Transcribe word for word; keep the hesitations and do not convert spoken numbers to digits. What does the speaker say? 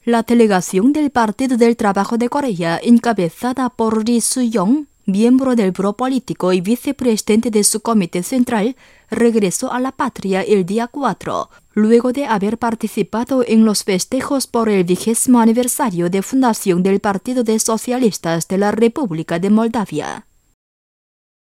La delegación del Partido del Trabajo de Corea, encabezada por Ri Su-yong, miembro del Buró Político y vicepresidente de su comité central, regresó a la patria el día cuatro, luego de haber participado en los festejos por el vigésimo aniversario de fundación del Partido de Socialistas de la República de Moldavia.